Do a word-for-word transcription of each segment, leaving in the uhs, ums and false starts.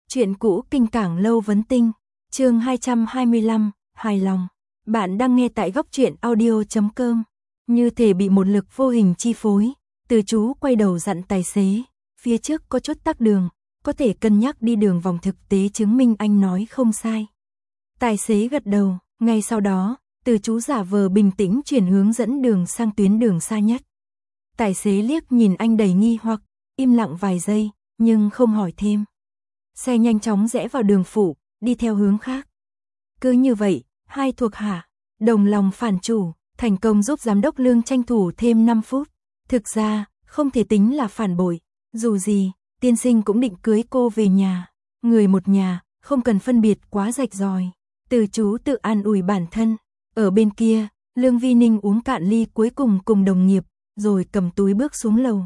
Chuyện cũ kinh cảng lâu vấn tinh, chương hai trăm hai mươi lăm, hài lòng. Bạn đang nghe tại góc truyện audio chấm com. Như thể bị một lực vô hình chi phối, Từ Chú quay đầu dặn tài xế, phía trước có chút tắc đường, có thể cân nhắc đi đường vòng, thực tế chứng minh anh nói không sai. Tài xế gật đầu, ngay sau đó, Từ Chú giả vờ bình tĩnh chuyển hướng dẫn đường sang tuyến đường xa nhất. Tài xế liếc nhìn anh đầy nghi hoặc, im lặng vài giây, nhưng không hỏi thêm. Xe nhanh chóng rẽ vào đường phụ, đi theo hướng khác. Cứ như vậy, hai thuộc hạ, đồng lòng phản chủ, thành công giúp giám đốc Lương tranh thủ thêm năm phút. Thực ra, không thể tính là phản bội, dù gì, tiên sinh cũng định cưới cô về nhà. Người một nhà, không cần phân biệt quá rạch ròi. Từ Chú tự an ủi bản thân. Ở bên kia, Lương Vi Ninh uống cạn ly cuối cùng cùng đồng nghiệp, rồi cầm túi bước xuống lầu.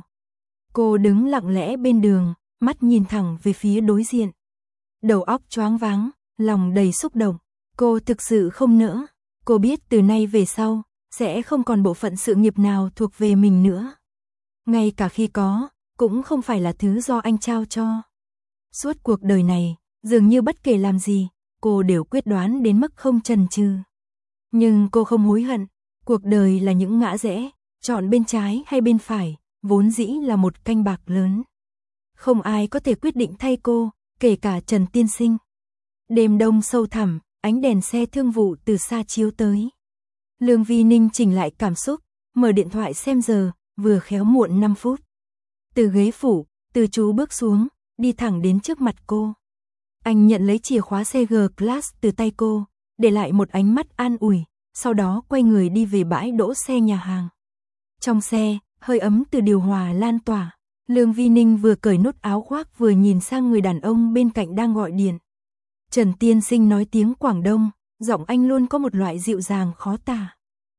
Cô đứng lặng lẽ bên đường, mắt nhìn thẳng về phía đối diện. Đầu óc choáng váng, lòng đầy xúc động. Cô thực sự không nỡ. Cô biết từ nay về sau, sẽ không còn bộ phận sự nghiệp nào thuộc về mình nữa. Ngay cả khi có, cũng không phải là thứ do anh trao cho. Suốt cuộc đời này, dường như bất kể làm gì, cô đều quyết đoán đến mức không chần chừ. Nhưng cô không hối hận. Cuộc đời là những ngã rẽ, chọn bên trái hay bên phải, vốn dĩ là một canh bạc lớn. Không ai có thể quyết định thay cô, kể cả Trần tiên sinh. Đêm đông sâu thẳm, ánh đèn xe thương vụ từ xa chiếu tới. Lương Vi Ninh chỉnh lại cảm xúc, mở điện thoại xem giờ, vừa khéo muộn năm phút. Từ ghế phủ, Từ Chú bước xuống, đi thẳng đến trước mặt cô. Anh nhận lấy chìa khóa xe G-Class từ tay cô, để lại một ánh mắt an ủi, sau đó quay người đi về bãi đỗ xe nhà hàng. Trong xe, hơi ấm từ điều hòa lan tỏa. Lương Vi Ninh vừa cởi nút áo khoác vừa nhìn sang người đàn ông bên cạnh đang gọi điện. Trần tiên sinh nói tiếng Quảng Đông, giọng anh luôn có một loại dịu dàng khó tả.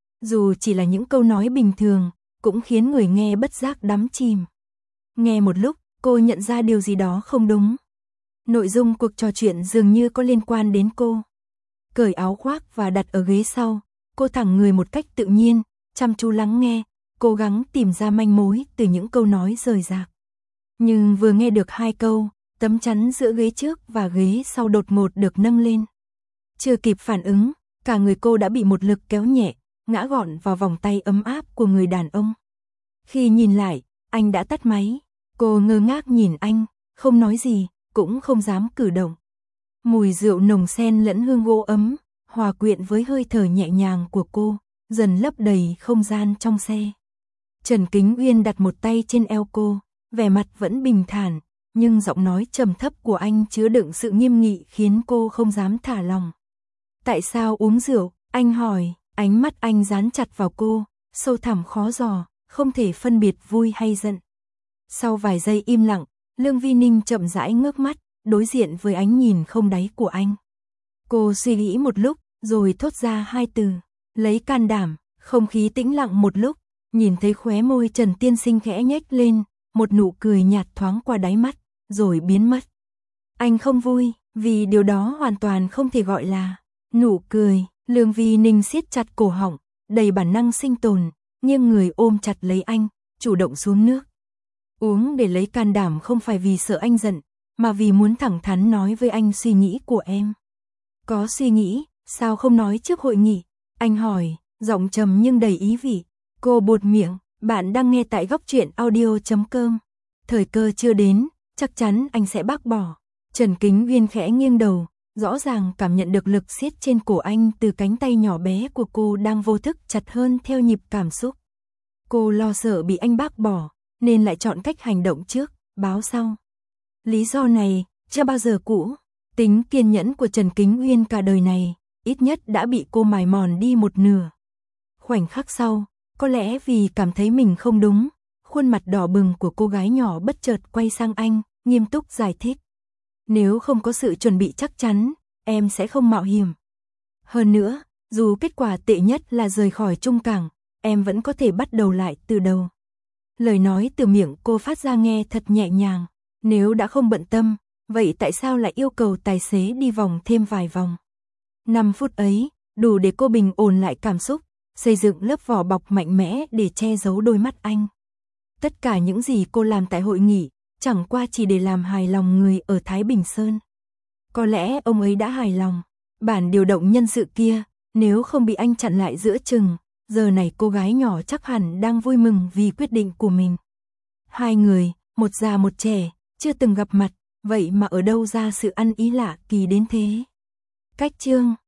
Dù chỉ là những câu nói bình thường, cũng khiến người nghe bất giác đắm chìm. Nghe một lúc, cô nhận ra điều gì đó không đúng. Nội dung cuộc trò chuyện dường như có liên quan đến cô. Cởi áo khoác và đặt ở ghế sau, cô thẳng người một cách tự nhiên, chăm chú lắng nghe, cố gắng tìm ra manh mối từ những câu nói rời rạc. Nhưng vừa nghe được hai câu, tấm chắn giữa ghế trước và ghế sau đột ngột được nâng lên. Chưa kịp phản ứng, cả người cô đã bị một lực kéo nhẹ, ngã gọn vào vòng tay ấm áp của người đàn ông. Khi nhìn lại, anh đã tắt máy. Cô ngơ ngác nhìn anh, không nói gì, cũng không dám cử động. Mùi rượu nồng xen lẫn hương gỗ ấm, hòa quyện với hơi thở nhẹ nhàng của cô, dần lấp đầy không gian trong xe. Trần Kính Uyên đặt một tay trên eo cô, vẻ mặt vẫn bình thản, nhưng giọng nói trầm thấp của anh chứa đựng sự nghiêm nghị khiến cô không dám thả lòng. Tại sao uống rượu? Anh hỏi, ánh mắt anh dán chặt vào cô, sâu thẳm khó dò, không thể phân biệt vui hay giận. Sau vài giây im lặng, Lương Vi Ninh chậm rãi ngước mắt, đối diện với ánh nhìn không đáy của anh. Cô suy nghĩ một lúc, rồi thốt ra hai từ, lấy can đảm. Không khí tĩnh lặng một lúc, nhìn thấy khóe môi Trần tiên sinh khẽ nhếch lên, một nụ cười nhạt thoáng qua đáy mắt, rồi biến mất. Anh không vui, vì điều đó hoàn toàn không thể gọi là nụ cười. Lương Vi Ninh siết chặt cổ họng, đầy bản năng sinh tồn, nghiêng người ôm chặt lấy anh, chủ động xuống nước. Uống để lấy can đảm không phải vì sợ anh giận, mà vì muốn thẳng thắn nói với anh suy nghĩ của em. Có suy nghĩ, sao không nói trước hội nghị? Anh hỏi, giọng trầm nhưng đầy ý vị. Cô buột miệng, bạn đang nghe tại góc truyện audio chấm com. Thời cơ chưa đến, chắc chắn anh sẽ bác bỏ. Trần Kính Uyên khẽ nghiêng đầu, rõ ràng cảm nhận được lực siết trên cổ anh từ cánh tay nhỏ bé của cô đang vô thức chặt hơn theo nhịp cảm xúc. Cô lo sợ bị anh bác bỏ, nên lại chọn cách hành động trước, báo sau. Lý do này, chưa bao giờ cũ. Tính kiên nhẫn của Trần Kính Uyên cả đời này, ít nhất đã bị cô mài mòn đi một nửa. Khoảnh khắc sau, có lẽ vì cảm thấy mình không đúng, khuôn mặt đỏ bừng của cô gái nhỏ bất chợt quay sang anh, nghiêm túc giải thích. Nếu không có sự chuẩn bị chắc chắn, em sẽ không mạo hiểm. Hơn nữa, dù kết quả tệ nhất là rời khỏi Trung Cảng, em vẫn có thể bắt đầu lại từ đầu. Lời nói từ miệng cô phát ra nghe thật nhẹ nhàng. Nếu đã không bận tâm, vậy tại sao lại yêu cầu tài xế đi vòng thêm vài vòng? Năm phút ấy, đủ để cô bình ổn lại cảm xúc, xây dựng lớp vỏ bọc mạnh mẽ để che giấu đôi mắt anh. Tất cả những gì cô làm tại hội nghị, chẳng qua chỉ để làm hài lòng người ở Thái Bình Sơn. Có lẽ ông ấy đã hài lòng. Bản điều động nhân sự kia, nếu không bị anh chặn lại giữa chừng, giờ này cô gái nhỏ chắc hẳn đang vui mừng vì quyết định của mình. Hai người, một già một trẻ, chưa từng gặp mặt, vậy mà ở đâu ra sự ăn ý lạ kỳ đến thế. Cách chương